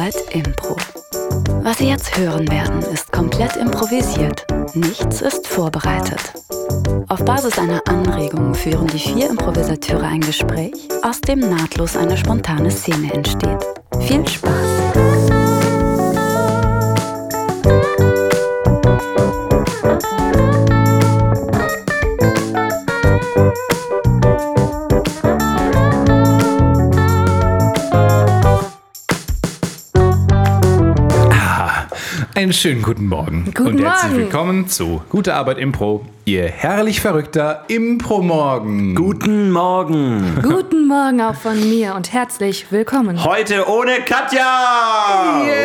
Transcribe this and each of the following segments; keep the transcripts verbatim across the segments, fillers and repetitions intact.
Arbeit Impro. Was Sie jetzt hören werden, ist komplett improvisiert. Nichts ist vorbereitet. Auf Basis einer Anregung führen die vier Improvisateure ein Gespräch, aus dem nahtlos eine spontane Szene entsteht. Viel Spaß! Einen schönen guten Morgen guten und herzlich Morgen. willkommen zu Gute Arbeit Impro, Ihr herrlich verrückter Impro-Morgen. Guten Morgen. Guten Morgen auch von mir und herzlich willkommen. Heute ohne Katja. Yeah.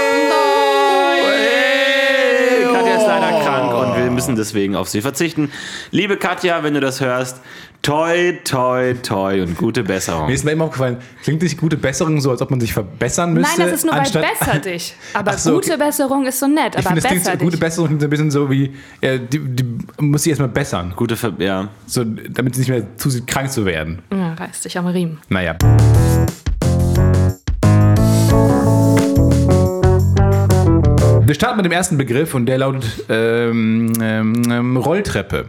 Hey. Katja ist leider krank und wir müssen deswegen auf sie verzichten. Liebe Katja, wenn du das hörst, toi, toi, toi und gute Besserung. Mir ist mir immer aufgefallen, klingt nicht gute Besserung so, als ob man sich verbessern müsste? Nein, das ist nur bei anstatt besser dich. Aber Ach so, gute okay. Besserung ist so nett, Ich aber finde, das klingt besser so, dich. gute Besserung klingt so ein bisschen so wie, äh, die, die muss sich erstmal bessern, Gute Ver- ja. so, damit sie nicht mehr zusieht, krank zu werden. Ja, reiß dich am Riemen. Naja. Wir starten mit dem ersten Begriff und der lautet ähm, ähm, Rolltreppe.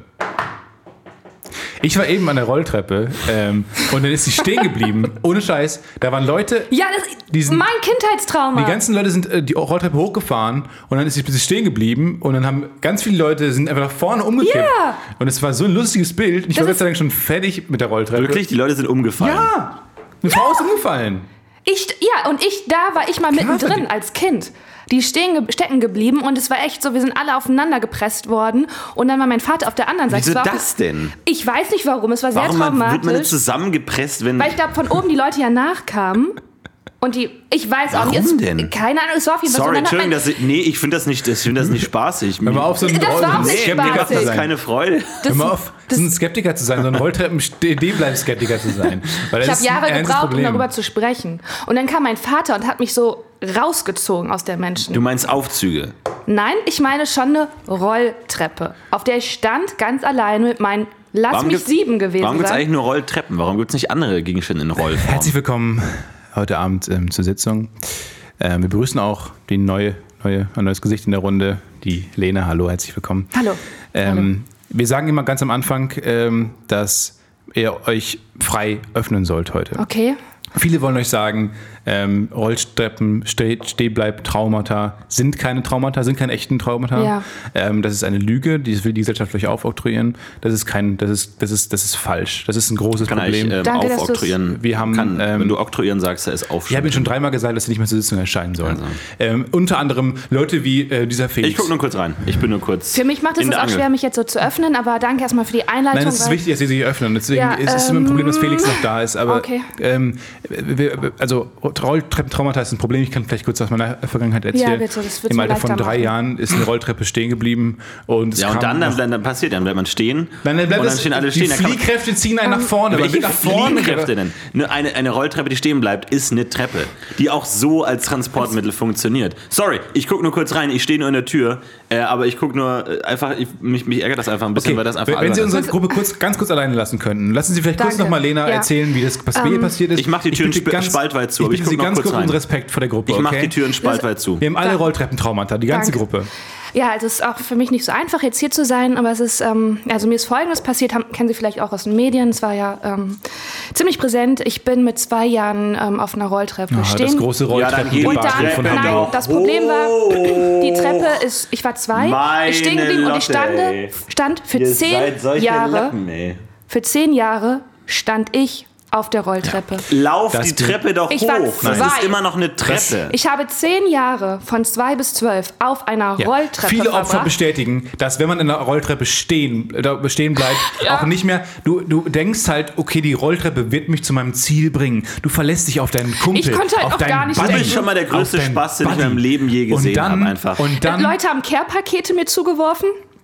Ich war eben an der Rolltreppe ähm, und dann ist sie stehen geblieben. Ohne Scheiß. Da waren Leute. Ja, das Die ist sind- mein Kindheitstrauma. Die ganzen Leute sind äh, die Rolltreppe hochgefahren und dann ist sie plötzlich stehen geblieben und dann haben ganz viele Leute sind einfach nach vorne umgekippt. Ja. Und es war so ein lustiges Bild. Ich Das war Gott ist- sei Dank schon fertig mit der Rolltreppe. Wirklich, die Leute sind umgefallen. Ja. Eine Frau ist umgefallen. Ich, ja, und ich, da war ich mal Klar, mittendrin die- als Kind. Die stehen ge- stecken geblieben und es war echt so, wir sind alle aufeinander gepresst worden und dann war mein Vater auf der anderen Seite. Wieso Es war auch- das denn? Ich weiß nicht warum, es war sehr Warum man, wird man denn traumatisch. zusammengepresst, wenn... Weil ich glaube, von oben die Leute ja nachkamen und die, ich weiß auch Warum nicht, es, denn? keine Ahnung, es war auf jeden Fall so. Sorry, Und dann hat Entschuldigung, mein- dass ich, nee, ich finde das nicht, ich finde das nicht spaßig. Hör mal auf, so ein, Das war so auch ein nicht Skeptiker spaßig. zu Das ist sein. keine Freude. Hör mal auf, so ein Skeptiker zu sein, so ein Rolltreppen-Stehbleib-Skeptiker zu sein. Weil das Ich ist habe Jahre ein ernstes gebraucht, um Problem. darüber zu sprechen. Und dann kam mein Vater und hat mich so rausgezogen aus der Menschen. Du meinst Aufzüge. Nein, ich meine schon eine Rolltreppe, auf der ich stand, ganz alleine mit meinen, lass Warum mich gibt's- sieben gewesen Warum gibt es sein. eigentlich nur Rolltreppen? Warum gibt es nicht andere Gegenstände in Rollform? Herzlich willkommen heute Abend ähm, zur Sitzung. Ähm, wir begrüßen auch die neue, neue, ein neues Gesicht in der Runde, die Lena. Hallo, herzlich willkommen. Hallo. Ähm, wir sagen immer ganz am Anfang, ähm, dass ihr euch frei öffnen sollt heute. Okay. Viele wollen euch sagen, ähm, Rolltreppen, Steh, Stehbleib, Traumata sind keine Traumata, sind keine echten Traumata. Ja. Ähm, das ist eine Lüge, die will die Gesellschaft euch aufoktroyieren. Das ist kein, das ist, das ist, das ist falsch. Das ist ein großes Kann Problem. ich ähm, Danke, dass aufoktroyieren. Wir haben, Kann, ähm, wenn du oktroyieren sagst, er ist Ich aufschreiben. habe Ihnen schon dreimal gesagt, dass Sie nicht mehr zur Sitzung erscheinen sollen. Also. Ähm, unter anderem Leute wie äh, dieser Felix. Ich gucke nur kurz rein. Ich bin nur kurz. Für mich macht es in jetzt der auch Angel. schwer, mich jetzt so zu öffnen, aber danke erstmal für die Einleitung. Nein, es ist weil- wichtig, dass Sie sich öffnen. Deswegen Ja, ist es immer ein Problem, dass ähm, Felix noch da ist. Aber okay. ähm, wir, also Rolltreppentraumata ist ein Problem. Ich kann vielleicht kurz aus meiner Vergangenheit erzählen. Ja, bitte, das wird's Im mir Alter von leichter drei machen. Jahren ist eine Rolltreppe stehen geblieben. Und es Ja, und kam dann, noch- dann, dann passiert, dann bleibt man stehen. Dann bleibt und dann es- stehen alle die stehen. Dann kann man- Fliehkräfte ziehen einen nach vorne. Man Welche will nach vorne. Fliehkräfte denn? Eine, eine, eine Rolltreppe, die stehen bleibt, ist eine Treppe, die auch so als Transportmittel funktioniert. Sorry, ich gucke nur kurz rein, ich stehe nur in der Tür, äh, aber ich gucke nur äh, einfach, ich, mich, mich ärgert das einfach ein bisschen, Okay, weil das einfach wenn Sie albern unsere ist. Gruppe kurz, ganz kurz alleine lassen könnten, lassen Sie vielleicht kurz Danke. nochmal Lena Ja. erzählen, wie das was ähm, passiert ist. Ich mach die Türen bitte sp- ganz- spaltweit zu, Ich aber ich bitte Sie guck noch ganz kurz kurz um rein. Respekt vor der Gruppe. Ich mache okay? die Türen spaltweit zu. Wir haben alle Danke. Rolltreppentraumata, die ganze Danke. Gruppe. Ja, also es ist auch für mich nicht so einfach, jetzt hier zu sein, aber es ist, ähm, also mir ist Folgendes passiert, haben, kennen Sie vielleicht auch aus den Medien, es war ja ähm, ziemlich präsent. Ich bin mit zwei Jahren ähm, auf einer Rolltreppe Ah, stehen. das große Ja, dann geht die Und Rolltreppendebakel dann, von Treppe nein, Hamburg. doch das Problem war, die hoch. Treppe ist, ich war zwei, Meine ich stehen geblieben und ich Lotte, stande, ey. stand für Ihr zehn seid solche Jahre, Lappen, ey. für zehn Jahre stand ich auf der Rolltreppe. Lauf Das die Bild- Treppe doch Ich hoch. war Das zwei. ist immer noch eine Treppe. Ich habe zehn Jahre von zwei bis zwölf auf einer Ja. Rolltreppe Viele Opfer verbracht. bestätigen, dass wenn man in der Rolltreppe stehen, äh, da stehen bleibt, Ja. auch nicht mehr, du, du denkst halt, okay, die Rolltreppe wird mich zu meinem Ziel bringen. Du verlässt dich auf deinen Kumpel, Ich konnte halt auf auch deinen gar nicht Buddy, Du bist schon mal der größte auf deinen Spaß, den ich in Buddy. meinem Leben je Und gesehen dann- habe, einfach. Und dann, Leute haben Care-Pakete mir zugeworfen.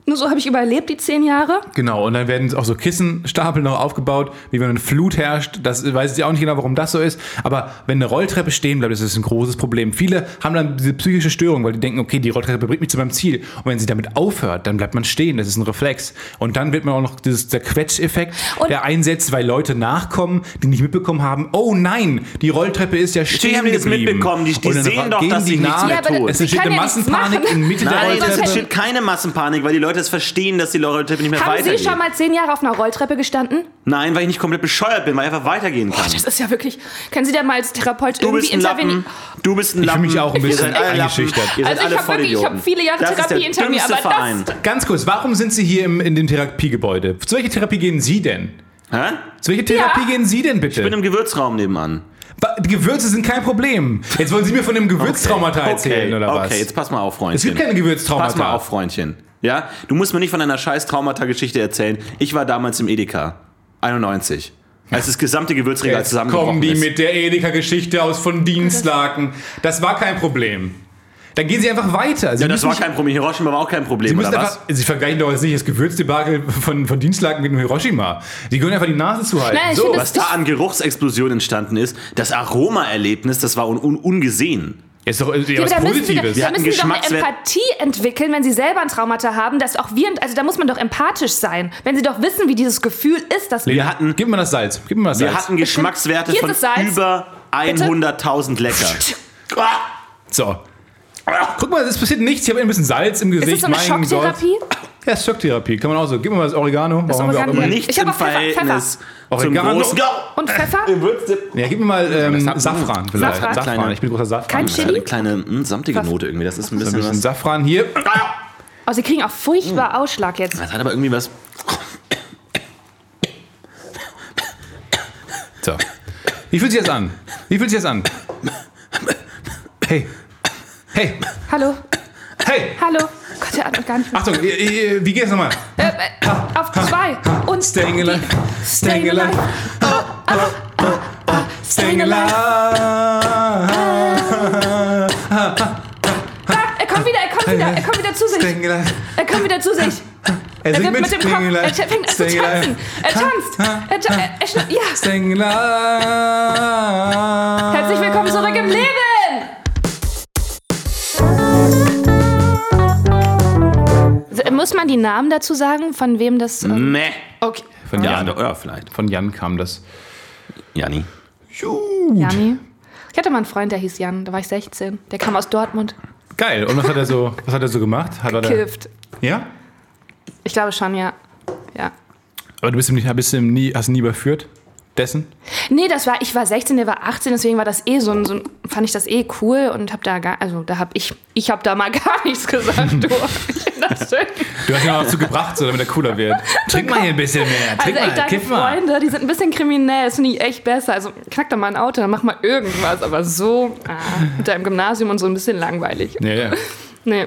Nur so habe ich überlebt, die zehn Jahre. Genau, und dann werden auch so Kissenstapel noch aufgebaut, wie wenn eine Flut herrscht. Das weiß ich auch nicht genau, warum das so ist. Aber wenn eine Rolltreppe stehen bleibt, ist das ein großes Problem. Viele haben dann diese psychische Störung, weil die denken, okay, die Rolltreppe bringt mich zu meinem Ziel. Und wenn sie damit aufhört, dann bleibt man stehen. Das ist ein Reflex. Und dann wird man auch noch dieses, der Quetscheffekt, Und der einsetzt, weil Leute nachkommen, die nicht mitbekommen haben, oh nein, die Rolltreppe ist ja stehen haben die das geblieben. mitbekommen. Die- die Und dann sehen doch, gehen dass die sie nichts nach. mehr Ja, aber tun. Es Sie entsteht kann eine ja nichts Massenpanik machen. in Mitte der Nein, es Rolltreppe. entsteht keine Massenpanik, weil die Leute es verstehen, dass die Rolltreppe nicht mehr Haben weitergeht. Sie schon mal zehn Jahre auf einer Rolltreppe gestanden? Nein, weil ich nicht komplett bescheuert bin, weil ich einfach weitergehen kann. Das ist ja wirklich... Können Sie da mal als Therapeut Du irgendwie bist ein intervenieren? Lappen. Du bist ein Ich fühle Lappen. mich auch ein Ihr bisschen seid alle Lappen. eingeschüchtert. Ihr seid Also ich alle hab wirklich- ich Vollidioten. hab viele Jahre das ist Therapie der hinter mir, dümmste aber das- Verein. Ganz kurz, warum sind Sie hier im, in dem Therapiegebäude? Zu welcher Therapie gehen Sie denn? Hä? Zu welcher Therapie Ja. gehen Sie denn bitte? Ich bin im Gewürzraum nebenan. Ba- die Gewürze sind kein Problem. Jetzt wollen Sie mir von dem Gewürztraumata erzählen, okay. oder was? Okay, jetzt pass mal auf, Freundchen. Es gibt keine Gewürztraumata. Pass mal auf, Freundchen. Ja? Du musst mir nicht von deiner scheiß Traumata-Geschichte erzählen. Ich war damals im Edeka. einundneunzig. Als das gesamte Gewürzregal Jetzt zusammengebrochen kommen die ist. mit der Edeka-Geschichte aus von Dienstlaken. Das war kein Problem. Dann gehen Sie einfach weiter. Sie Ja, das müssen war nicht- kein Problem. Hiroshima war auch kein Problem, Sie müssen oder einfach, was? Sie vergleichen doch jetzt nicht das Gewürzdebakel von, von Dienstlaken mit dem Hiroshima. Sie können einfach die Nase zuhalten. Nein, ich so, finde Was da an Geruchsexplosion entstanden ist, das Aroma-Erlebnis, das war un un ungesehen. ist doch ist ja Ja, was aber da müssen Sie, doch, Positives. Wir da hatten müssen Sie doch eine Geschmackswert- Empathie entwickeln, wenn Sie selber ein Traumata haben, dass auch wir, also da muss man doch empathisch sein. Wenn Sie doch wissen, wie dieses Gefühl ist, dass Wir hatten, Gib mir das Salz. Gib mir das Salz. wir hatten Geschmackswerte Hier ist von das Salz. über hunderttausend lecker. So. Guck mal, es passiert nichts. Ich habe ein bisschen Salz im Gesicht. Ist das so eine mein Gott. Schocktherapie? Ja, Schocktherapie. Kann man auch so. Gib mir mal das Oregano. Das Warum haben wir auch Oregano. immer. Nichts Ich hab im auch Pfeffer, Verhältnis zum Oregano. großen... Und Pfeffer? Ja, gib mir mal ähm, Das hat- Safran vielleicht. Safran. Safran. Kleine- Ich bin großer Safran. Kein Das ist Chili? eine kleine mh, samtige Note irgendwie. Das ist ein Ein bisschen, bisschen was... Safran hier. Oh, Sie kriegen auch furchtbar Ausschlag jetzt. Das hat aber irgendwie was... So. Wie fühlt sich das an? Wie fühlt sich das an? Hey. Hey. Hallo? Hey. Hallo? Gott, der atmet gar nicht mehr. Achtung, äh, äh, wie geht's nochmal? Äh, äh, auf zwei. Und Staying alive. die- Staying alive. Oh, oh, oh, oh. Staying alive. Ah, er kommt wieder, er kommt wieder, er kommt wieder zu sich. Staying alive. Er kommt wieder zu sich. Er Er singt wird mit. mit dem Kopf, Staying alive. er fängt an zu Staying alive. tanzen. Er tanzt. Er, ta er, er schna- ja. Staying alive. Herzlich willkommen zurück im Leben. Muss man die Namen dazu sagen, von wem das... Ähm, Meh. okay. Von Ja, Jan. doch, ja, vielleicht. Von Jan kam das. Janni. Jani. Ich hatte mal einen Freund, der hieß Jan, da war ich sechzehn. Der kam aus Dortmund. Geil. Und was hat er so, was hat er so gemacht? Hat er da, Kifft. ja? Ich glaube schon, ja. Ja. Aber du bist ihm nicht, bist ihm nie, hast ihn nie überführt? Dessen? Nee, das war, ich war sechzehn, der war achtzehn, deswegen war das eh so ein, so ein fand ich das eh cool und hab da gar, also da hab ich, ich hab da mal gar nichts gesagt, du. Ich find das schön. Du hast ihn auch dazu gebracht, so, damit er cooler wird. Trink mal hier ein bisschen mehr. Trink Also echt, mal, deine kiff mal. Freunde, die sind ein bisschen kriminell, das finde ich echt besser. Also knack doch mal ein Auto, dann mach mal irgendwas, aber so ah, mit deinem Gymnasium und so ein bisschen langweilig. Ja, ja. Nee.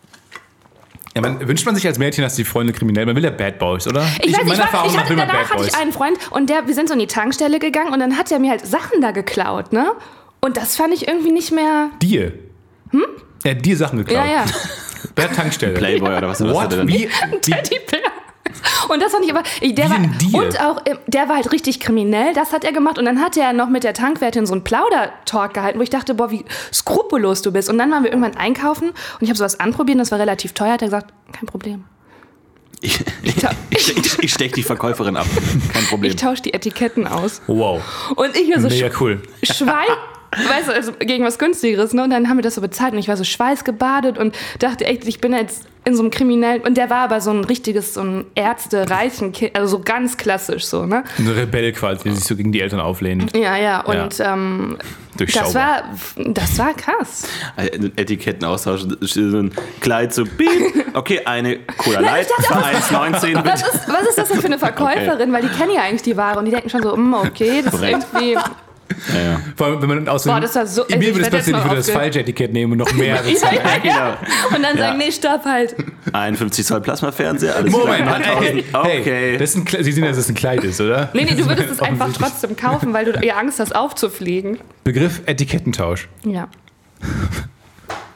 Ja, man, wünscht man sich als Mädchen, dass die Freunde kriminell, man will ja Bad Boys, oder? Ich, weiß, ich, meiner war, Erfahrung ich nach hatte, will man danach Bad hatte Boys. ich einen Freund und der, wir sind so in die Tankstelle gegangen und dann hat er mir halt Sachen da geklaut, ne? Und das fand ich irgendwie nicht mehr... Dir? Hm? Er hat dir Sachen geklaut. Ja, ja. Bei der Tankstelle. Playboy oder was, was hat What? er denn? Wie? wie Teddybär. Und das fand ich aber, ich- der Wie war, ein Deal. und auch, äh, der war halt richtig kriminell, das hat er gemacht und dann hat er noch mit der Tankwärtin so einen Plaudertalk gehalten, wo ich dachte, boah, wie skrupellos du bist. Und dann waren wir irgendwann einkaufen und ich habe sowas anprobiert und das war relativ teuer, hat er gesagt, kein Problem. Ich, ich, ich, ich stech die Verkäuferin ab. Kein Problem. Ich tausche die Etiketten aus. Wow. Und ich war so Mega sch- cool. Schwein, weißt du, also gegen was Günstigeres, ne? Und dann haben wir das so bezahlt und ich war so schweißgebadet und dachte echt, ich bin jetzt in so einem kriminellen, und der war aber so ein richtiges, so ein Ärzte-reichen Kind, also so ganz klassisch so, ne? So ein Rebell quasi, der sich so gegen die Eltern auflehnt. Ja, ja, und Ja. Ähm, Durchschaubar. das war, das war krass. Etiketten austauschen, so ein Kleid so, piep. Okay, eine Cola Light ich dachte für auch- eins neunzehn. Was ist, was ist das denn für eine Verkäuferin? Weil die kennen ja eigentlich die Ware und die denken schon so, mm, okay, das ist Korrekt. irgendwie... Ja, ja. Vor allem, wenn man aus Boah, das war so- Mir also ich würde es werd jetzt passieren, ich mal würde das aufge- falsche Etikett nehmen und noch mehr. Ja, ja, ja. Und dann Ja. sagen, nee, stopp halt. einundfünfzig Zoll Plasmafernseher, alles Moment, klar. hey, Okay. hey, das ist ein, Kle- Sie sehen, dass das ein Kleid ist, oder? Nee, nee, du würdest es einfach Offensichtlich. trotzdem kaufen, weil du ja Angst hast, aufzufliegen. Begriff Etikettentausch. Ja.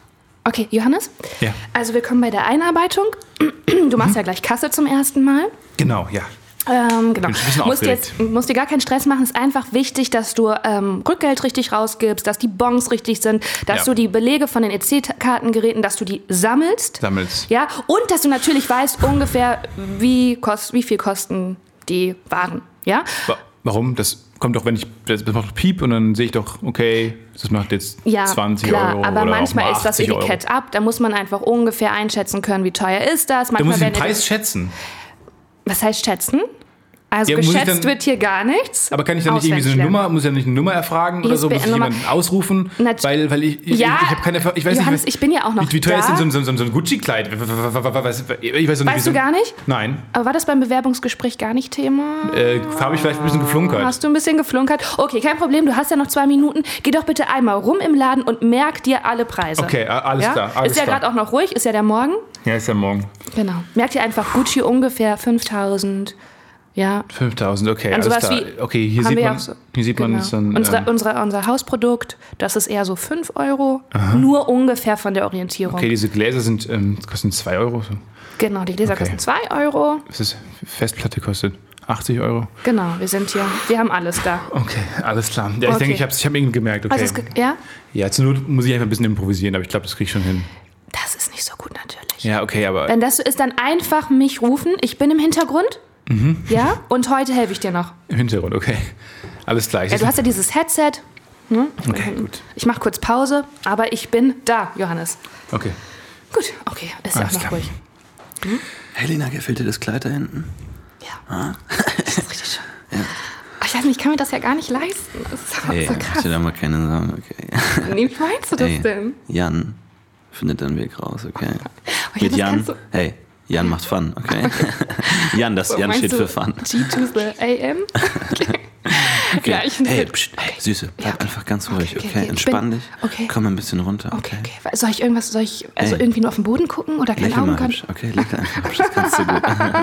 Okay, Johannes? Ja. Also willkommen bei der Einarbeitung. Du machst mhm. ja gleich Kasse zum ersten Mal. Genau, ja. Ähm, genau. Bin ein bisschen musst, jetzt, musst dir gar keinen Stress machen. Es ist einfach wichtig, dass du ähm, Rückgeld richtig rausgibst, dass die Bons richtig sind, dass ja. du die Belege von den E C-Kartengeräten, dass du die sammelst. Sammelst. Ja, und dass du natürlich weißt ungefähr, wie, kost, wie viel kosten die Waren. Ja? Warum? Das kommt doch, wenn ich, das macht doch Piep und dann sehe ich doch, okay, das macht jetzt ja, zwanzig klar, Euro. Aber oder manchmal auch ist das Etikett Euro. ab. Da muss man einfach ungefähr einschätzen können, wie teuer ist das. Manchmal da muss ich den Preis Preis schätzen. Was heißt schätzen? Also ja, geschätzt dann, wird hier gar nichts. Aber kann ich dann nicht irgendwie so eine Nummer, muss ich dann nicht eine Nummer erfragen oder so, muss ich jemanden ausrufen? Nat- weil, weil ich, ich, ja, ich, ich habe keine, ich weiß Johannes, nicht, ich bin ja auch noch wie, wie teuer da. ist denn so, so, so ein Gucci-Kleid? Ich weiß nicht, weißt so, du gar nicht? Nein. Aber war das beim Bewerbungsgespräch gar nicht Thema? Äh, habe ich vielleicht ein bisschen geflunkert. Hast du ein bisschen geflunkert? Okay, kein Problem, du hast ja noch zwei Minuten. Geh doch bitte einmal rum im Laden und merk dir alle Preise. Okay, alles ja? klar. Alles ist ja gerade auch noch ruhig, ist ja der Morgen. Ja, ist ja morgen. Genau. Merk dir einfach Gucci ungefähr fünftausend. Ja. fünftausend, okay, also alles klar. Okay, hier sieht man, so, hier sieht man genau. es dann. Unsere, ähm, unsere, unser Hausprodukt, das ist eher so fünf Euro. Aha. Nur ungefähr von der Orientierung. Okay, diese Gläser sind, ähm, kosten zwei Euro. So. Genau, die Gläser okay. kosten zwei Euro. Was ist Festplatte kostet? achtzig Euro. Genau, wir sind hier, wir haben alles da. Okay, alles klar. Ja, ich okay. denke, ich habe ich hab irgendwie gemerkt. Okay. Also es, ja? Ja, zur Not muss ich einfach ein bisschen improvisieren, aber ich glaube, das kriege ich schon hin. Das ist nicht so gut natürlich. Ja, okay, aber... Wenn das so ist, dann einfach mich rufen. Ich bin im Hintergrund. Mhm. Ja, und heute helfe ich dir noch. Im Hintergrund, okay. Alles gleich. Ja, du hast ja dieses Headset. Hm? Okay, gut. Ich mache kurz Pause, aber ich bin da, Johannes. Okay. Gut, okay, ist ja auch noch ruhig. Hm? Helena, gefällt dir das Kleid da hinten? Ja. Ah. Das ist richtig schön. Ja. Ich weiß nicht, ich kann mir das ja gar nicht leisten. Das ist hey, so krass. Mach dir da mal keine Sorgen, okay. Nee, wie meinst du das hey, denn? Jan findet einen Weg raus, okay? Oh, Mit Jan, so hey, Jan macht Fun, okay? Jan, das so, Jan steht für Fun. G to the A M? Okay. Okay. Ja, ich hey, pst, pst, okay. hey, Süße, bleib ja, okay. einfach ganz ruhig, okay? okay. okay. Entspann bin, dich, okay. komm ein bisschen runter, okay? okay. okay. Soll ich irgendwas, soll ich also hey. irgendwie nur auf den Boden gucken oder keine Augen kann? Okay, lächle einfach hübsch, das kannst du gut.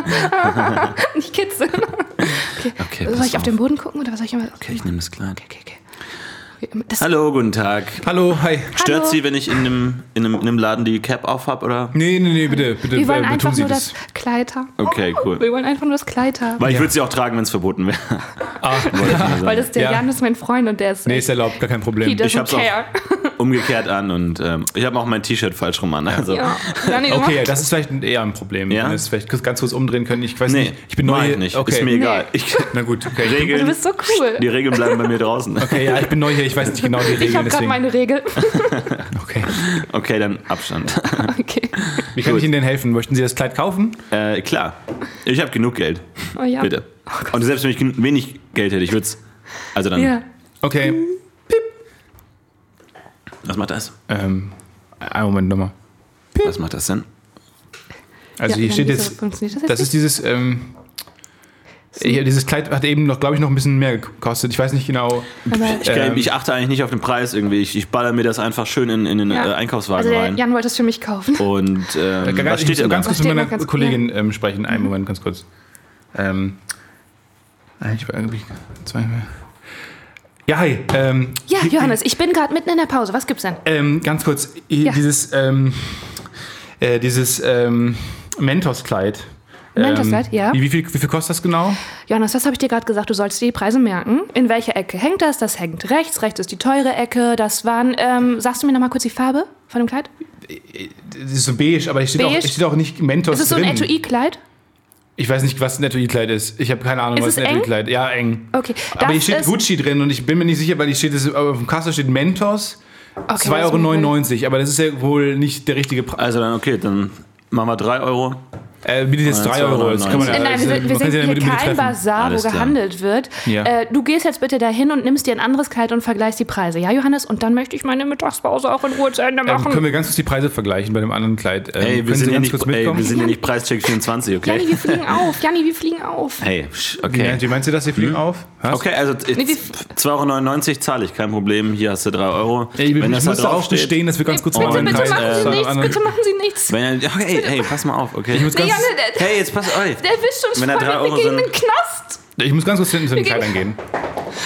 Nicht kitzeln. Okay, okay soll ich auf. auf den Boden gucken oder was soll ich immer? Okay, ich nehme das Kleid. Okay, okay, okay. Das Hallo, guten Tag. Hallo, hi. Stört Hallo. Sie, wenn ich in einem, in einem, in einem Laden die Cap auf habe, oder? Nee, nee, nee, bitte, bitte. Wir wollen äh, einfach Sie nur das. das Kleid haben. Okay, cool. Wir wollen einfach nur das Kleid haben. Weil ich ja. würde sie auch tragen, wenn es verboten wäre. Ah. Weil das der ja. Jan ist mein Freund und der ist... Nee, ist erlaubt, gar kein Problem. He doesn't ich hab's care. auch umgekehrt an und ähm, ich habe auch mein T-Shirt falsch rum an. Also. Ja. Janni, okay, ja, das ist vielleicht eher ein Problem. Ja? Wenn wir es vielleicht ganz kurz umdrehen können. Ich weiß nee, nicht, ich bin neu hier. Nicht. Okay. Ist mir egal. Nee. Ich, Na gut, okay. Regeln, du bist so cool. Die Regeln bleiben bei mir draußen. Okay, ja, ich bin neu hier, ich weiß nicht genau die Regeln. Ich habe gerade meine Regel. Okay. Okay, dann Abstand. Okay. Wie kann Gut. ich Ihnen denn helfen? Möchten Sie das Kleid kaufen? Äh, klar. Ich habe genug Geld. Oh ja. Bitte. Oh und selbst wenn ich wenig Geld hätte, ich würde es. Also dann. Ja. Okay. Was macht das? Ähm, einen Moment nochmal. Was macht das denn? Also Ja, hier dann steht wieso jetzt, funktioniert das das, jetzt ist dieses, ähm, hier, dieses Kleid hat eben noch, glaube ich, noch ein bisschen mehr gekostet. Ich weiß nicht genau. Aber Ich, kann, Ähm, ich achte eigentlich nicht auf den Preis irgendwie. Ich, ich baller mir das einfach schön in, in den Ja. äh, Einkaufswagen also der rein. Jan wollte es für mich kaufen. Und ähm, Äh, was ganz, steht ich denn muss ganz da? kurz Was mit meiner steht noch ganz- Kollegin ähm, sprechen. Einen Moment, ganz kurz. Ähm, ich war irgendwie zwei. Ja, hi. Ähm, Ja, Johannes, ich bin gerade mitten in der Pause. Was gibt's denn? Ähm, ganz kurz, hier Ja. dieses, ähm, äh, dieses ähm, Mentos-Kleid. Mentos-Kleid, ähm, ja. Wie, wie, viel, wie viel kostet das genau? Johannes, das habe ich dir gerade gesagt. Du sollst dir die Preise merken. In welcher Ecke hängt das? Das hängt rechts. Rechts ist die teure Ecke. Das waren, ähm, sagst du mir nochmal kurz die Farbe von dem Kleid? Das ist so beige, aber es steht, Beige? auch, es steht auch nicht Mentos Ist es so ein drin. Etui-Kleid? Ich weiß nicht, was ein Etui-Kleid ist. Ich habe keine Ahnung, Ist was es ein eng? Etui-Kleid ist. Ja, eng. Okay. Aber hier das steht ist- Gucci drin und ich bin mir nicht sicher, weil hier steht, es, auf dem Kasse steht Mentos, Okay, zwei Euro neunundneunzig. Aber das ist ja wohl nicht der richtige Preis. Also dann, okay, dann machen wir drei Euro. Äh, bietet jetzt drei Euro. Das kann man, Nein, nein, also, wir, wir man kann sind sich ja hier mit mir kein treffen. Bazar, Alles wo klar. gehandelt wird. Ja. Äh, du gehst jetzt bitte dahin und nimmst dir ein anderes Kleid und vergleichst die Preise. Ja, Johannes? Und dann möchte ich meine Mittagspause auch in Ruhe zu Ende Ähm, machen. können wir ganz kurz die Preise vergleichen bei dem anderen Kleid? Ähm, Ey, wir können sind, Sie ja ganz nicht, kurz ey, mitkommen? wir sind ja nicht Preischeck vierundzwanzig, okay? Janni, wir fliegen auf. Janni, wir fliegen auf. Hey, psch, Okay. okay. Wie meinst du das? Sie fliegen auf? Was? Okay, also Nee, wie- zwei Euro neunundneunzig zahle ich, kein Problem. Hier hast du drei Euro. Ey, ich Wenn das muss da darauf draufsteht- bestehen, dass wir ganz kurz Bitte, mal bitte einen machen Preis, Sie äh, nichts. anderen- Bitte machen Sie nichts. Wenn er, okay, hey, pass mal auf, okay? Ich muss Nee, ganz, Janne, der, Hey, jetzt pass auf. der wischt uns Wenn da voll. drei Wir Euro gehen in sind- den Knast. ich muss ganz kurz hinten zu den Wir gehen- Kleidern gehen.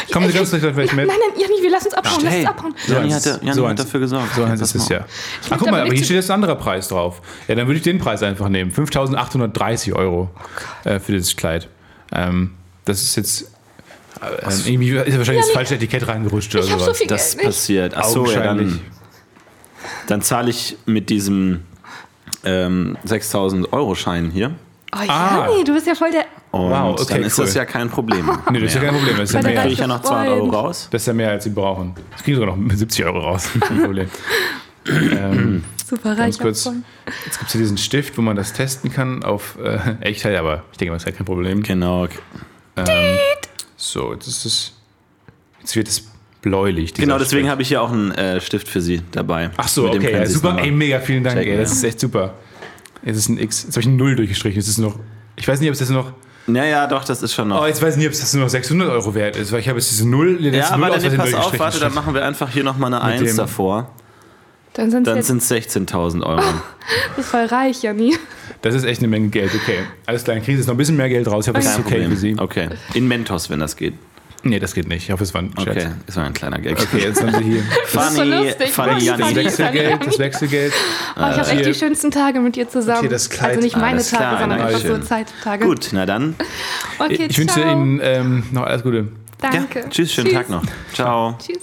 Kommen Sie ganz gleich vielleicht mit. Nein, nein, Janni, wir lassen uns abhauen. Lass uns abhauen. Janni hat, Janni so hat eins. dafür gesorgt. So eins ist es ja. Ach, guck mal, aber hier steht jetzt ein anderer Preis drauf. Ja, dann würde ich den Preis einfach nehmen. fünftausendachthundertdreißig Euro äh, für dieses Kleid. Ähm, das ist jetzt... Äh, irgendwie ist ja wahrscheinlich das falsche Etikett reingerutscht oder Ich hab so sowas. viel Das Geld nicht. passiert. Achso, ja, dann, dann zahle ich mit diesem ähm, sechstausend Euro Schein hier. Oh, Janni, du bist ja voll der... Und Wow, okay, dann ist cool. das ja kein Problem. Nee, das ist ja kein Problem. Das ist ja Weil der mehr, Kriege ich ja noch zweihundert Euro raus. das ist ja mehr als Sie brauchen. Ich kriege sogar noch mit siebzig Euro raus. Kein Problem. ähm, Super ganz reich. kurz. Jetzt gibt es hier diesen Stift, wo man das testen kann auf äh, Echtheit, aber ich denke, das ist ja kein Problem. Genau. Ähm, so, jetzt ist es. Jetzt wird es bläulich. dieser Genau, deswegen Stift. habe ich hier auch einen äh, Stift für Sie dabei. Ach so, Mit dem okay, können ja, Sie es super. nochmal Ey, mega, vielen Dank. checken, Ey, das ja. ist echt super. Jetzt ist ein X. Jetzt habe ich ein Null durchgestrichen. Jetzt ist noch. Ich weiß nicht, ob es jetzt noch. Naja, doch, das ist schon noch. Oh, jetzt weiß ich nicht, ob es jetzt nur noch sechshundert Euro wert ist, weil ich habe jetzt diese Null. Die ja, letzte Null aber aus dann Versehen pass auf, durchgestrichen. warte, dann machen wir einfach hier nochmal eine Mit eins dem- davor. Dann sind Dann jetzt sind es sechzehntausend Euro. du bist voll reich, Janni. Das ist echt eine Menge Geld, okay. Alles klar, dann kriegen Sie jetzt noch ein bisschen mehr Geld raus. Ich hoffe, das ist Kein okay Problem. für Sie. Okay. In Mentos, wenn das geht. Nee, das geht nicht. Ich hoffe, es war ein Scherz. Okay, das war ein kleiner Gag. Okay, jetzt haben Sie hier Das ist so Funny, lustig. funny Funny, Janni. das funny. Wechselgeld. Das Wechselgeld. Oh, ich habe echt hier- die schönsten Tage mit dir zusammen. Okay, das Kleid. Also nicht meine Alles Tage, klar, sondern einfach so Dankeschön. Zeittage. Gut, na dann. Okay, Ich wünsche ciao. Ihnen ähm, noch alles Gute. Danke. Ja, tschüss, schönen Tag noch. Ciao. Tschüss.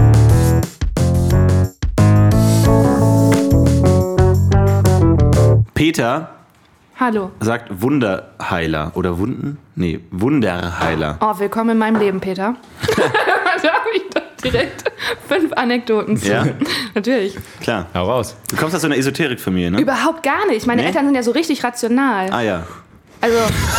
Peter Hallo. sagt Wunderheiler oder Wunden? Nee, Wunderheiler. Oh, willkommen in meinem Leben, Peter. Da habe ich doch direkt fünf Anekdoten zu. Ja? Natürlich. Klar. Hau raus. Du kommst aus so einer Esoterikfamilie, ne? Überhaupt gar nicht. Meine Nee? Eltern sind ja so richtig rational. Ah ja. Also.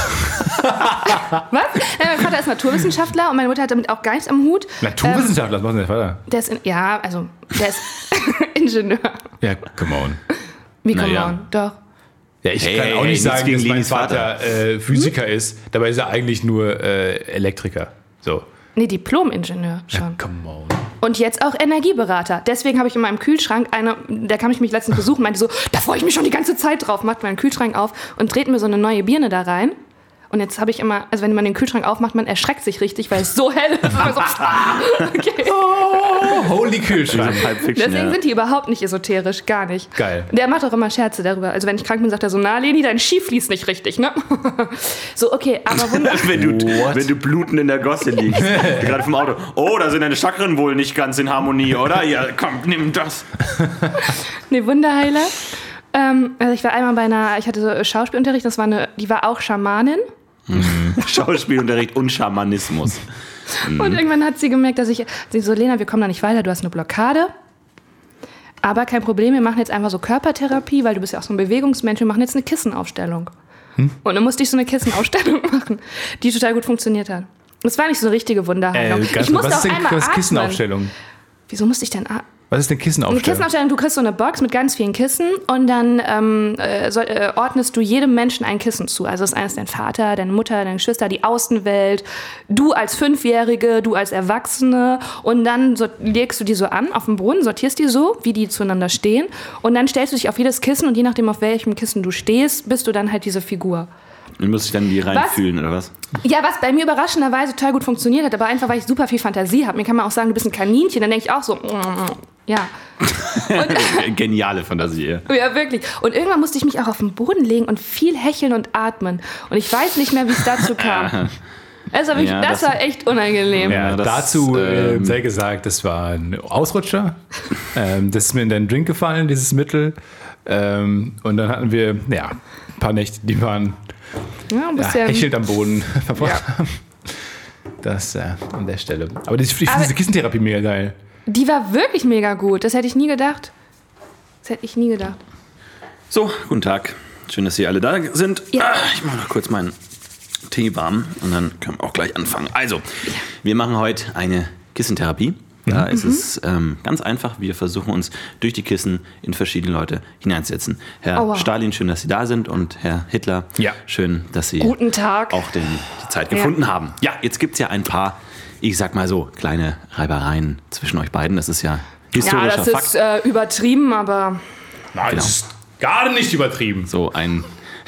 Was? Ja, mein Vater ist Naturwissenschaftler und meine Mutter hat damit auch gar nichts am Hut. Naturwissenschaftler, was macht denn der Vater? Der ist in, ja, also, der ist Ingenieur. Ja, come on. Wie come Naja. on? Doch. Ja, ich Hey, kann hey, auch hey, nicht nichts sagen, gegen dass mein Linis Vater äh, Physiker ist. Dabei ist er eigentlich nur äh, Elektriker. So. Nee, Diplom-Ingenieur schon. Ja, come on. Und jetzt auch Energieberater. Deswegen habe ich in meinem Kühlschrank eine, da kam ich mich letztens besuchen, meinte so, da freue ich mich schon die ganze Zeit drauf, macht meinen Kühlschrank auf und dreht mir so eine neue Birne da rein. Und jetzt habe ich immer, also wenn man den Kühlschrank aufmacht, man erschreckt sich richtig, weil es so hell ist. Und so, okay. Oh, holy Kühlschrank. Pulp Fiction, Deswegen ja. sind die überhaupt nicht esoterisch, gar nicht. Geil. Der macht auch immer Scherze darüber. Also wenn ich krank bin, sagt er so, na Leni, dein Ski fließt nicht richtig, ne? So, okay, aber wunderbar. Wenn du, wenn du blutend in der Gosse liegst, gerade vom Auto. Oh, da sind deine Chakren wohl nicht ganz in Harmonie, oder? Ja, komm, nimm das. Nee, Wunderheiler. Ähm, also ich war einmal bei einer, ich hatte so Schauspielunterricht, das war eine, die war auch Schamanin. Schauspielunterricht und Schamanismus. Und irgendwann hat sie gemerkt, dass ich, sie so, Lena, wir kommen da nicht weiter, du hast eine Blockade. Aber kein Problem, wir machen jetzt einfach so Körpertherapie, weil du bist ja auch so ein Bewegungsmensch, wir machen jetzt eine Kissenaufstellung. Hm? Und dann musste ich so eine Kissenaufstellung machen, die total gut funktioniert hat. Das war nicht so eine richtige Wunderheilung. Äh, ganz ich musste was ist auch denn einmal was ist atmen. Kissenaufstellung? Wieso musste ich denn atmen? Was ist denn Eine Kissenaufstellung? Kissenaufstellung, du kriegst so eine Box mit ganz vielen Kissen und dann ähm, äh, soll, äh, ordnest du jedem Menschen ein Kissen zu. Also das eine ist dein Vater, deine Mutter, deine Geschwister, die Außenwelt, du als Fünfjährige, du als Erwachsene und dann so, legst du die so an auf dem Boden, sortierst die so, wie die zueinander stehen und dann stellst du dich auf jedes Kissen und je nachdem, auf welchem Kissen du stehst, bist du dann halt diese Figur. Du musst dich dann die reinfühlen, oder was? Ja, was bei mir überraschenderweise total gut funktioniert hat, aber einfach, weil ich super viel Fantasie habe. Mir kann man auch sagen, du bist ein Kaninchen, dann denke ich auch so, ja. Geniale Fantasie. Ja. Ja, wirklich. Und irgendwann musste ich mich auch auf den Boden legen und viel hecheln und atmen. Und ich weiß nicht mehr, wie es dazu kam. Also ich, Ja, das, das- war echt unangenehm. Ja, Ja, das, dazu äh, ähm, sei gesagt, das war ein Ausrutscher. ähm, das ist mir in den Drink gefallen, dieses Mittel. Ähm, und dann hatten wir, ja, ein paar Nächte, die waren Ja, ein ja, bisschen. hechelnd am Boden verbracht haben. Das äh, an der Stelle. Aber das, ich finde Aber- diese Kissentherapie mega geil. Die war wirklich mega gut. Das hätte ich nie gedacht. Das hätte ich nie gedacht. So, guten Tag. Schön, dass Sie alle da sind. Ja. Ah, ich mache noch kurz meinen Tee warm und dann können wir auch gleich anfangen. Also, wir machen heute eine Kissentherapie. Da ist es ähm, ganz einfach. Wir versuchen uns durch die Kissen in verschiedene Leute hineinzusetzen. Herr Aua. Stalin, schön, dass Sie da sind. Und Herr Hitler, Ja. schön, dass Sie Guten Tag. auch den, die Zeit gefunden haben. Ja, jetzt gibt es ja ein paar, ich sag mal so, kleine Reibereien zwischen euch beiden. Das ist ja Ja, historischer das Fakt. ist äh, übertrieben, aber Nein, das ist gar nicht übertrieben. So ein,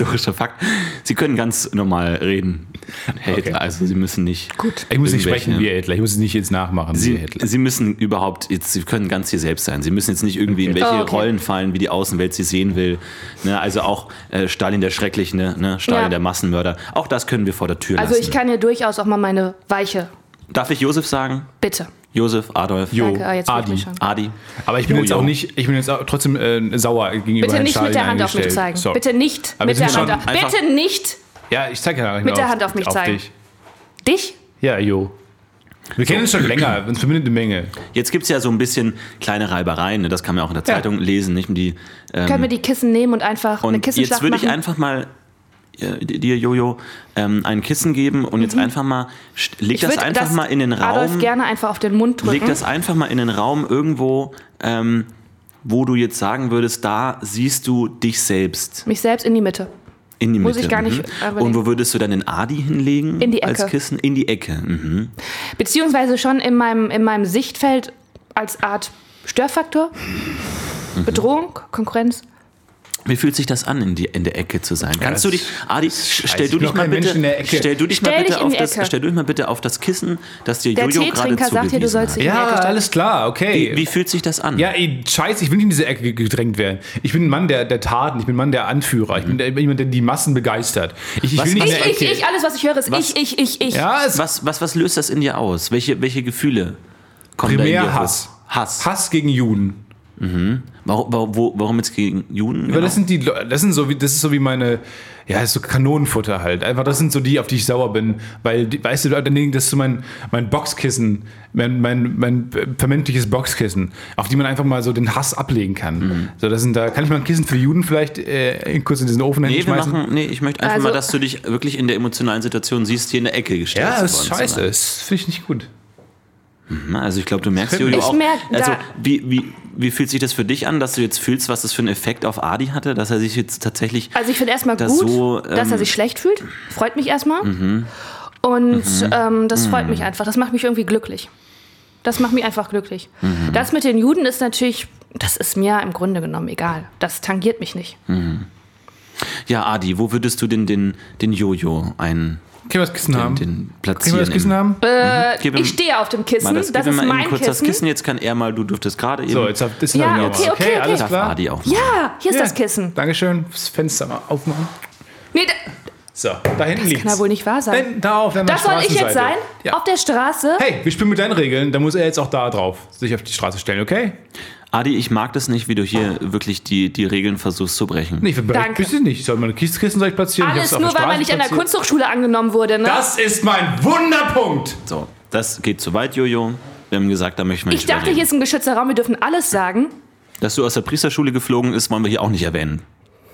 historischer Fakt. Sie können ganz normal reden, Herr Okay. Hitler. Also Sie müssen nicht. Gut. Ich muss nicht irgendwelche- sprechen wie Hitler. Ich muss es nicht jetzt nachmachen wie Sie, Hitler. Sie müssen überhaupt, jetzt, Sie können ganz Sie selbst sein. Sie müssen jetzt nicht irgendwie in welche Oh, okay. Rollen fallen, wie die Außenwelt sie sehen will. Ne, also auch äh, Stalin der Schreckliche, ne, Stalin Ja. der Massenmörder. Auch das können wir vor der Tür Also lassen. ich kann hier durchaus auch mal meine Weiche. Darf ich Josef sagen? Bitte. Josef, Adolf, Jo, Danke, ah, jetzt will ich Adi. mich schon. Adi. Aber ich bin Jo, jetzt jo. auch nicht, ich bin jetzt auch trotzdem äh, sauer gegenüber Bitte Herrn nicht mit Stalin der Hand auf mich eingestellt. zeigen. So. Bitte nicht Aber mit wir der sind Hand schon auf einfach- Bitte nicht Ja, ich zeige ja Mit der Hand auf mich zeigen. dich. dich. Ja, Jo. Wir kennen uns schon länger, uns verbindet eine Menge. Jetzt gibt es ja so ein bisschen kleine Reibereien, ne? Das kann man auch in der Ja. Zeitung lesen. Nicht? Die, ähm, Können wir die Kissen nehmen und einfach eine und Kissenschlacht jetzt würde ich machen? einfach mal äh, dir, Jojo, ähm, ein Kissen geben und jetzt einfach mal, st- leg Mhm. Ich das würd einfach mal in den Adolf Raum. gerne einfach auf den Mund drücken. Leg das einfach mal in den Raum irgendwo, ähm, wo du jetzt sagen würdest, da siehst du dich selbst Mich selbst in die Mitte. in die Mitte. Muss ich gar nicht Mhm. überlegen. Und wo würdest du dann den Adi hinlegen? In die Als Ecke. Kissen? In die Ecke. Mhm. Beziehungsweise schon in meinem, in meinem Sichtfeld als Art Störfaktor. Mhm. Bedrohung, Konkurrenz. Wie fühlt sich das an, in, die, in der Ecke zu sein? Kannst das du dich, Adi, stell ich du bin dich doch mal kein Mensch bitte, in der Ecke. stell du dich mal Stell bitte dich in auf die das, Ecke. stell du dich mal bitte auf das Kissen, das dir Der Jojo gerade Teetrinker sagt dir, du zugewiesen sollst dich hat. in die Ja, Ecke stellen. alles klar, okay. Wie, wie fühlt sich das an? Ja, ey, scheiße, ich will nicht in diese Ecke gedrängt werden. Ich bin ein Mann der, der Taten, ich bin ein Mann der Anführer, ich bin der, jemand, der die Massen begeistert. Ich, ich Was- will nicht in Ich, der ich, Ecke. ich, alles, was ich höre, ist Was? ich, ich, ich, ich. ja, es ist Was, was, was löst das in dir aus? Welche, welche Gefühle kommen da in dir primär hoch? Hass. Hass. Hass gegen Juden. Warum, warum, warum jetzt gegen Juden? Weil das sind die, Le- das sind so wie, das ist so wie meine, ja, das ist so Kanonenfutter halt. Einfach, das sind so die, auf die ich sauer bin, weil, die, weißt du, dann das ist so mein, mein Boxkissen, mein, mein, mein vermeintliches Boxkissen, auf die man einfach mal so den Hass ablegen kann. Mhm. So, das sind da, kann ich mal ein Kissen für Juden vielleicht äh, kurz in diesen Ofen Nee, wir hinschmeißen? machen, nee, ich möchte einfach Also- mal, dass du dich wirklich in der emotionalen Situation siehst, hier in der Ecke gestellt Ja, zu das ist worden zu scheiße, sein. das finde ich nicht gut. Na, Also ich glaube, du merkst, Jojo, Ich auch. merk, da- also wie, wie, wie fühlt sich das für dich an, dass du jetzt fühlst, was das für einen Effekt auf Adi hatte, dass er sich jetzt tatsächlich... Also ich finde erstmal Das gut, so, dass er ähm, sich schlecht fühlt. Freut mich erstmal. Und ähm, das freut mich einfach. Das macht mich irgendwie glücklich. Das macht mich einfach glücklich. Das mit den Juden ist natürlich, das ist mir im Grunde genommen egal. Das tangiert mich nicht. Ja, Adi, wo würdest du denn den, den Jojo ein, Können wir das Kissen haben? den Können wir platzieren? das Kissen im- haben? Äh, Gib ihm ich stehe auf dem Kissen. Mal das, das gib ihm ist mal eben mein kurz Kissen. das Kissen. Jetzt kann er mal, du durftest gerade eben... So, jetzt hab- ist Ja, noch okay, okay, okay. alles darf klar. Adi auch. Ja, hier ist Ja. das Kissen. Dankeschön, das Fenster mal aufmachen. Nee, da, So, da hinten liegt's. kann ja wohl nicht wahr sein. Da auf der Das soll ich jetzt sein? Ja. Auf der Straße? Hey, wir spielen mit deinen Regeln, da muss er jetzt auch da drauf sich auf die Straße stellen, okay? Adi, ich mag das nicht, wie du hier wirklich die, die Regeln versuchst zu brechen. Nee, für Danke. bist du nicht. Soll man ein Kissen soll ich platzieren? Ich Alles hab's auf nur, der weil man Straße nicht an der platziert. Kunsthochschule angenommen wurde, ne? Das ist mein Wunderpunkt. So, das geht zu weit, Jojo. Wir haben gesagt, da möchten wir Ich nicht dachte, drüber hier reden. ist ein geschützter Raum, wir dürfen alles sagen. Dass du aus der Priesterschule geflogen bist, wollen wir hier auch nicht erwähnen.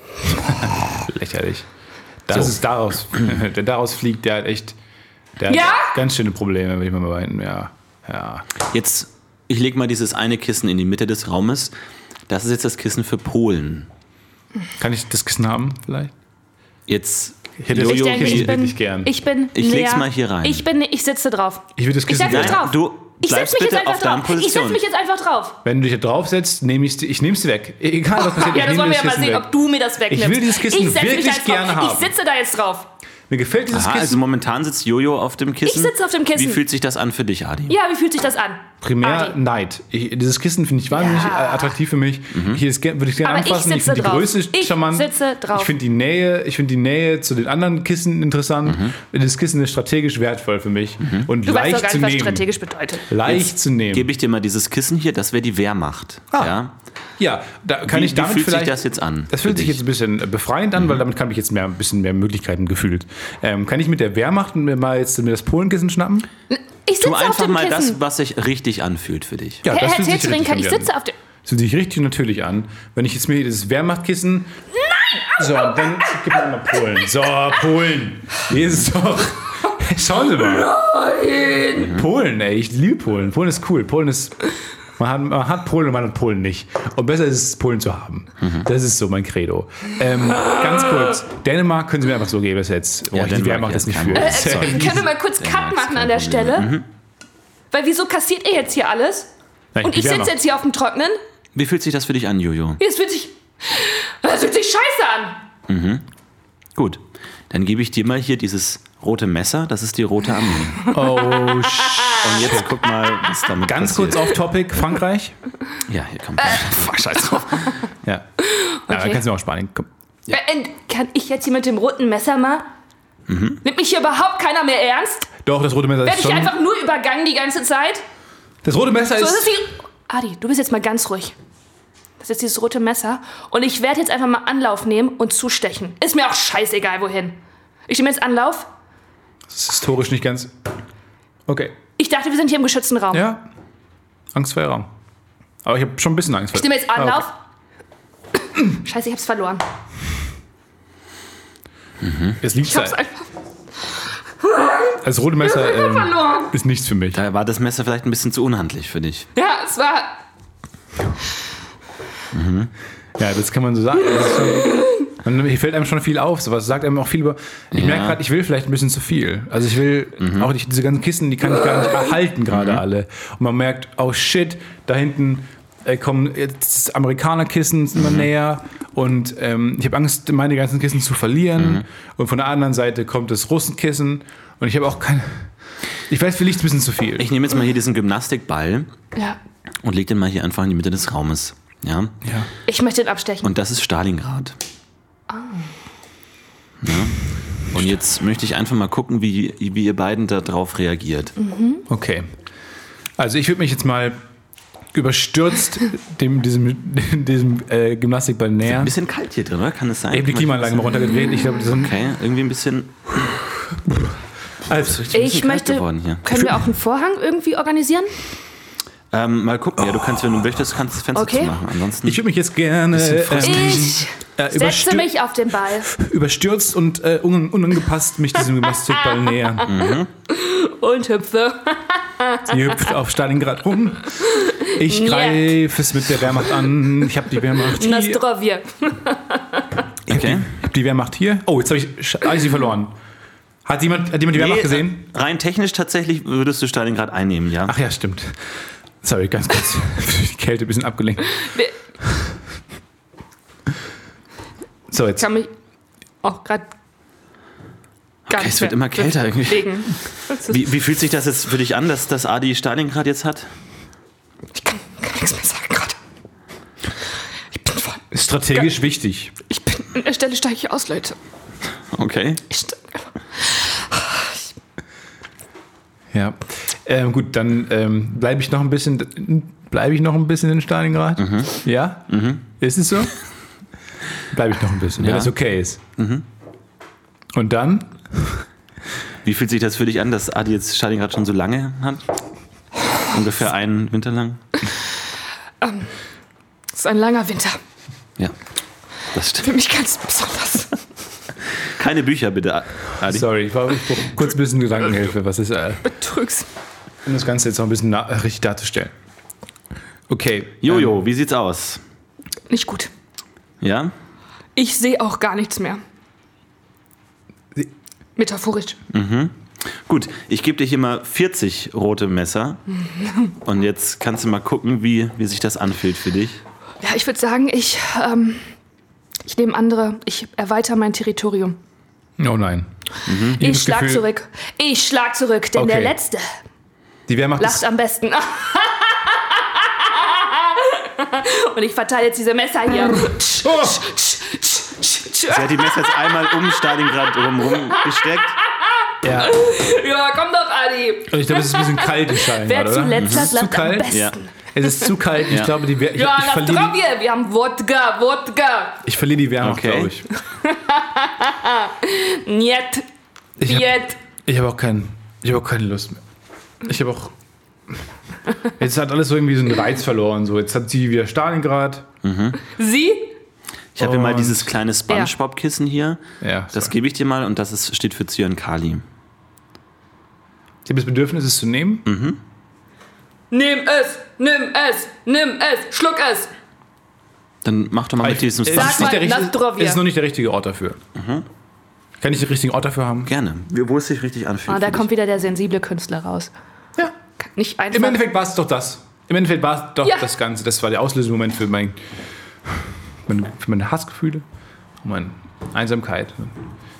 Lächerlich. Das So. ist daraus. Der daraus fliegt, der hat echt. Der Ja? hat ganz schöne Probleme, würde ich mal meinen. Ja. Ja. Jetzt, ich lege mal dieses eine Kissen in die Mitte des Raumes. Das ist jetzt das Kissen für Polen. Kann ich das Kissen haben, vielleicht? Jetzt, Ich hätte Ich Jojo denke, Kissen ich bin, wirklich gern. ich bin Ich leg's näher. mal hier rein. Ich bin, ich sitze drauf. Ich würde das Ich Kissen setze mich gerne- drauf. du Ich bleibst setze mich jetzt bitte auf einfach deiner drauf. Ich setze Position. mich jetzt einfach drauf. Wenn du dich da draufsetzt, nehme ich ich nehme es dir weg. Egal, was passiert. Ja, ich das nehme wollen wir das ja mal Kissen sehen, weg. ob du mir das wegnimmst. will dieses Kissen ich setze mich wirklich da jetzt gerne drauf. haben. Ich sitze da jetzt drauf. Mir gefällt dieses Aha, Kissen. also momentan sitzt Jojo auf dem Kissen. Ich sitze auf dem Kissen. Wie fühlt sich das an für dich, Adi? Ja, wie fühlt sich das an? Primär Adi. Neid. Ich, dieses Kissen finde ich wahnsinnig Ja. äh, attraktiv für mich. Hier ist, würde ich gerne Aber ich anfassen. Ich, sitze finde die drauf. Größe Ich charmant. sitze drauf. Ich finde die Nähe, ich finde die Nähe zu den anderen Kissen interessant. Das Kissen ist strategisch wertvoll für mich und Du weißt leicht doch gar zu nicht, was nehmen. strategisch bedeutet. Leicht zu nehmen. Gebe ich dir mal dieses Kissen hier, das wäre die Wehrmacht. Ah. Ja? Ja, da kann Wie- ich wie damit fühlt sich vielleicht. das jetzt an Das für fühlt sich dich? jetzt ein bisschen befreiend an, weil damit habe ich jetzt mehr, ein bisschen mehr Möglichkeiten gefühlt. Ähm, kann ich mit der Wehrmacht mir mal jetzt mir das Polenkissen schnappen? Ich Tu sitze auf einfach dem mal Kissen. das, was sich richtig anfühlt für dich. Ja, Herr, Herr fühlt sich richtig Tetrinker, ich an. sitze auf dem... Das fühlt sich richtig natürlich an. Wenn ich jetzt mir dieses Wehrmachtkissen. Nein! So, und dann gib mir mal Polen. So, Polen. Hier ist es doch. Schauen Sie mal. Nein! Polen, ey. Ich liebe Polen. Polen ist cool. Polen ist. Man hat, man hat Polen und man hat Polen nicht. Und besser ist es, Polen zu haben. Das ist so mein Credo. Ähm, ganz kurz. Dänemark können Sie mir einfach so geben, das jetzt. Boah, Ja, die Dänemark, Wehrmacht ja, ist nicht kein für. Problem. Das ist ja Sorry. riesig. Können wir mal kurz Ja, Cut ist machen kein an der Problem. Stelle? Weil wieso kassiert ihr jetzt hier alles? Nein, Und die ich sitze Wehrmacht. jetzt hier auf dem Trocknen? Wie fühlt sich das für dich an, Jojo? Das fühlt sich... Das fühlt sich scheiße an. Gut, dann gebe ich dir mal hier dieses rote Messer. Das ist die Rote Armee. Oh, Und jetzt guck mal, was damit ganz passiert. kurz auf Topic, Frankreich. Ja, hier kommt. Fuck, scheiß drauf. Ja. Ja, dann kannst du auch Spanien. Komm. Äh, kann ich jetzt hier mit dem roten Messer mal? Mhm. Nimmt mich hier überhaupt keiner mehr ernst? Doch, das rote Messer Werde ist ich schon... einfach nur übergangen die ganze Zeit? Das rote Messer So, ist... das ist die... Adi, du bist jetzt mal ganz ruhig. Das ist dieses rote Messer. Und ich werde jetzt einfach mal Anlauf nehmen und zustechen. Ist mir auch scheißegal, wohin. Ich nehme jetzt Anlauf. Das ist historisch nicht ganz... Okay. Ich dachte, wir sind hier im geschützten Raum. Ja. Angstfreier Raum. Aber ich habe schon ein bisschen Angst vor. Ich nehme jetzt Anlauf. Ah, okay. Scheiße, ich hab's verloren. Mhm. Es liegt Ich hab's da. einfach Das rote Messer ähm, verloren. ist nichts für mich. Da war das Messer vielleicht ein bisschen zu unhandlich für dich. Ja, es war... Mhm. Ja, das kann man so sagen. Das ist schon, man, hier fällt einem schon viel auf. Sowas sagt einem auch viel über. Ich Ja. merke gerade, ich will vielleicht ein bisschen zu viel. Also ich will auch nicht, diese ganzen Kisten, die kann ich gar nicht erhalten gerade Mhm. alle. Und man merkt, oh shit, da hinten äh, kommen jetzt Amerikanerkissen immer Mhm. näher. Und ähm, ich habe Angst, meine ganzen Kissen zu verlieren. Mhm. Und von der anderen Seite kommt das Russenkissen. Und ich habe auch keine. Ich weiß, vielleicht ein bisschen zu viel. Ich nehme jetzt mal hier diesen Gymnastikball Ja. und leg den mal hier einfach in die Mitte des Raumes. Ja? ja. Ich möchte ihn abstechen. Und das ist Stalingrad. Ja? Und jetzt möchte ich einfach mal gucken, wie, wie ihr beiden darauf reagiert. Okay. Also ich würde mich jetzt mal überstürzt dem, diesem, diesem äh, Gymnastikball Ein nähern. bisschen kalt hier drin, oder? Kann es sein? Ich habe die Klimaanlage mal runtergedreht. Ich glaube, die sind, Okay, irgendwie ein bisschen, also, ein bisschen Ich kalt möchte... geworden hier. Können wir auch einen Vorhang irgendwie organisieren? Ähm, mal gucken, ja, du kannst, wenn du möchtest, kannst das Fenster Okay. zumachen. Ansonsten. ich würde mich jetzt gerne Bisschen ähm, frostig. Ich äh, setze überstür mich auf den Ball überstürzt und äh, un unangepasst mich diesem Gymnastikball nähern. und hüpfe. Sie hüpft auf Stalingrad rum. Ich Niet. greife es mit der Wehrmacht an. Ich habe die Wehrmacht hier. Nastrovje. Okay. Ich habe die Wehrmacht hier. Oh, jetzt habe ich, sch- hab ich sie verloren. Hat jemand, hat jemand die Wehrmacht Nee, gesehen? Rein technisch tatsächlich würdest du Stalingrad einnehmen, ja? Ach ja, stimmt. Sorry, ganz kurz. Die Kälte ein bisschen abgelenkt. So, Ich jetzt. kann mich auch gerade gar Okay, nicht es wird mehr immer kälter irgendwie. bewegen. Das ist- Wie, wie fühlt sich das jetzt für dich an, dass das Adi Stalingrad jetzt hat? Ich kann, kann nichts mehr sagen gerade. Ich bin voll. Ist strategisch wichtig. Ich bin an der Stelle steige ich aus, Leute. Okay. Ich steig einfach. Ja. Ähm, gut, dann ähm, bleibe ich noch ein bisschen. Bleibe ich noch ein bisschen in Stalingrad? Mhm. Ja? Ist es so? Bleibe ich noch ein bisschen, wenn Ja. das okay ist. Mhm. Und dann? Wie fühlt sich das für dich an, dass Adi jetzt Stalingrad schon so lange hat? Ungefähr einen Winter lang? Es ist ein langer Winter. Ja, das stimmt. Für mich ganz besonders. Keine Bücher bitte, Adi. Sorry, ich brauche kurz ein bisschen Gedankenhilfe. Was ist, äh, Betrügs. um das Ganze jetzt noch ein bisschen na- richtig darzustellen. Okay. Jojo, wie sieht's aus? Nicht gut. Ja? Ich sehe auch gar nichts mehr. Sie- Metaphorisch. Gut, ich gebe dir hier mal vierzig rote Messer. Und jetzt kannst du mal gucken, wie, wie sich das anfühlt für dich. Ja, ich würde sagen, ich, ähm, ich nehme andere. Ich erweitere mein Territorium. Ähm, oh nein. Ich das schlag Gefühl- zurück. Ich schlag zurück, denn Okay. der Letzte Die Wehrmacht lacht ist, am besten. Und ich verteile jetzt diese Messer hier. Oh. Sie hat die Messer jetzt einmal um Stalingrad drumherum gesteckt. ja. Ja, komm doch, Adi. Und ich glaube, es ist ein bisschen kalt in Stalingrad, Wer oder? zuletzt Ist hat, es zu lacht am kalt? besten. Ja. Es ist zu kalt. Ich Ja. glaube, die Wehr, ich, Ja, ich, das verliere die, Trovje. Wir haben Wodka, Wodka. ich verliere die Wehrmacht, Okay. glaube ich. Niet. Ich habe Niet. ich hab auch, kein, ich hab auch keine Lust mehr. Ich habe auch... Jetzt hat alles so irgendwie so einen Reiz verloren. So. Jetzt hat sie wieder Stalingrad. Sie? Ich habe hier mal Und- dieses kleine Spongebob-Kissen hier. Ja, Das gebe ich dir mal und das ist, steht für Zyankali. Ich habe das Bedürfnis, es zu nehmen. Nimm es, nimm es, nimm es, schluck es. Dann mach doch mal mit diesem es, Sag ist mal, nicht der richtige, Nastrovje. es ist noch nicht der richtige Ort dafür. Kann ich den richtigen Ort dafür haben? Gerne. Wo es sich richtig anfühlt. Ah, da für kommt dich. wieder der sensible Künstler raus. Ja. Nicht einfach. Im Endeffekt war es doch das. Im Endeffekt war es doch Ja. das Ganze. Das war der Auslösemoment für, mein, mein, für meine Hassgefühle und meine Einsamkeit.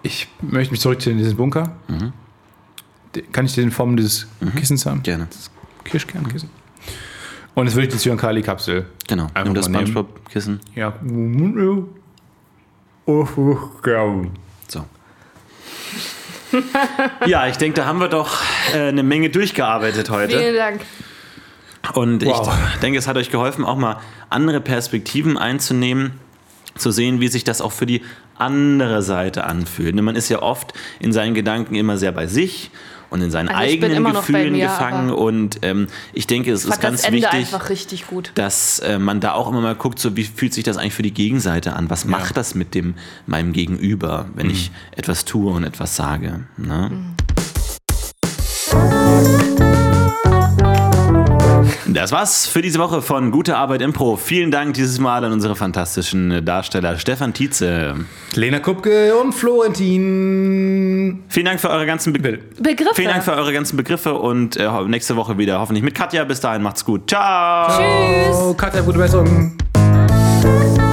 ich möchte mich zurückziehen in diesen Bunker. Mhm. Kann ich den in Form dieses mhm. Kissens haben? Gerne. Das Kirschkernkissen. Und jetzt würde ich die Zyankali-Kapsel. Genau. Nimm das SpongeBob-Kissen. Ja. So. Ja, ich denke, da haben wir doch äh, eine Menge durchgearbeitet heute. Vielen Dank. Und Wow. ich denke, es hat euch geholfen, auch mal andere Perspektiven einzunehmen, zu sehen, wie sich das auch für die andere Seite anfühlt. Man ist ja oft in seinen Gedanken immer sehr bei sich und in seinen Also ich bin eigenen immer noch bei Gefühlen mir, gefangen. Und ähm, ich denke, es Ich ist fand ganz das Ende wichtig, einfach richtig gut. dass äh, man da auch immer mal guckt, so wie fühlt sich das eigentlich für die Gegenseite an? Was macht das mit dem meinem Gegenüber, wenn mhm. ich etwas tue und etwas sage? Ne? Mhm. Das war's für diese Woche von Gute Arbeit Impro. Vielen Dank dieses Mal an unsere fantastischen Darsteller Stefan Tietze, Lena Kupke und Florentin. Vielen Dank für eure ganzen Be- Begriffe. Vielen Dank für eure ganzen Begriffe und äh, nächste Woche wieder hoffentlich mit Katja. Bis dahin macht's gut. Ciao. Tschüss. Katja, gute Besserung.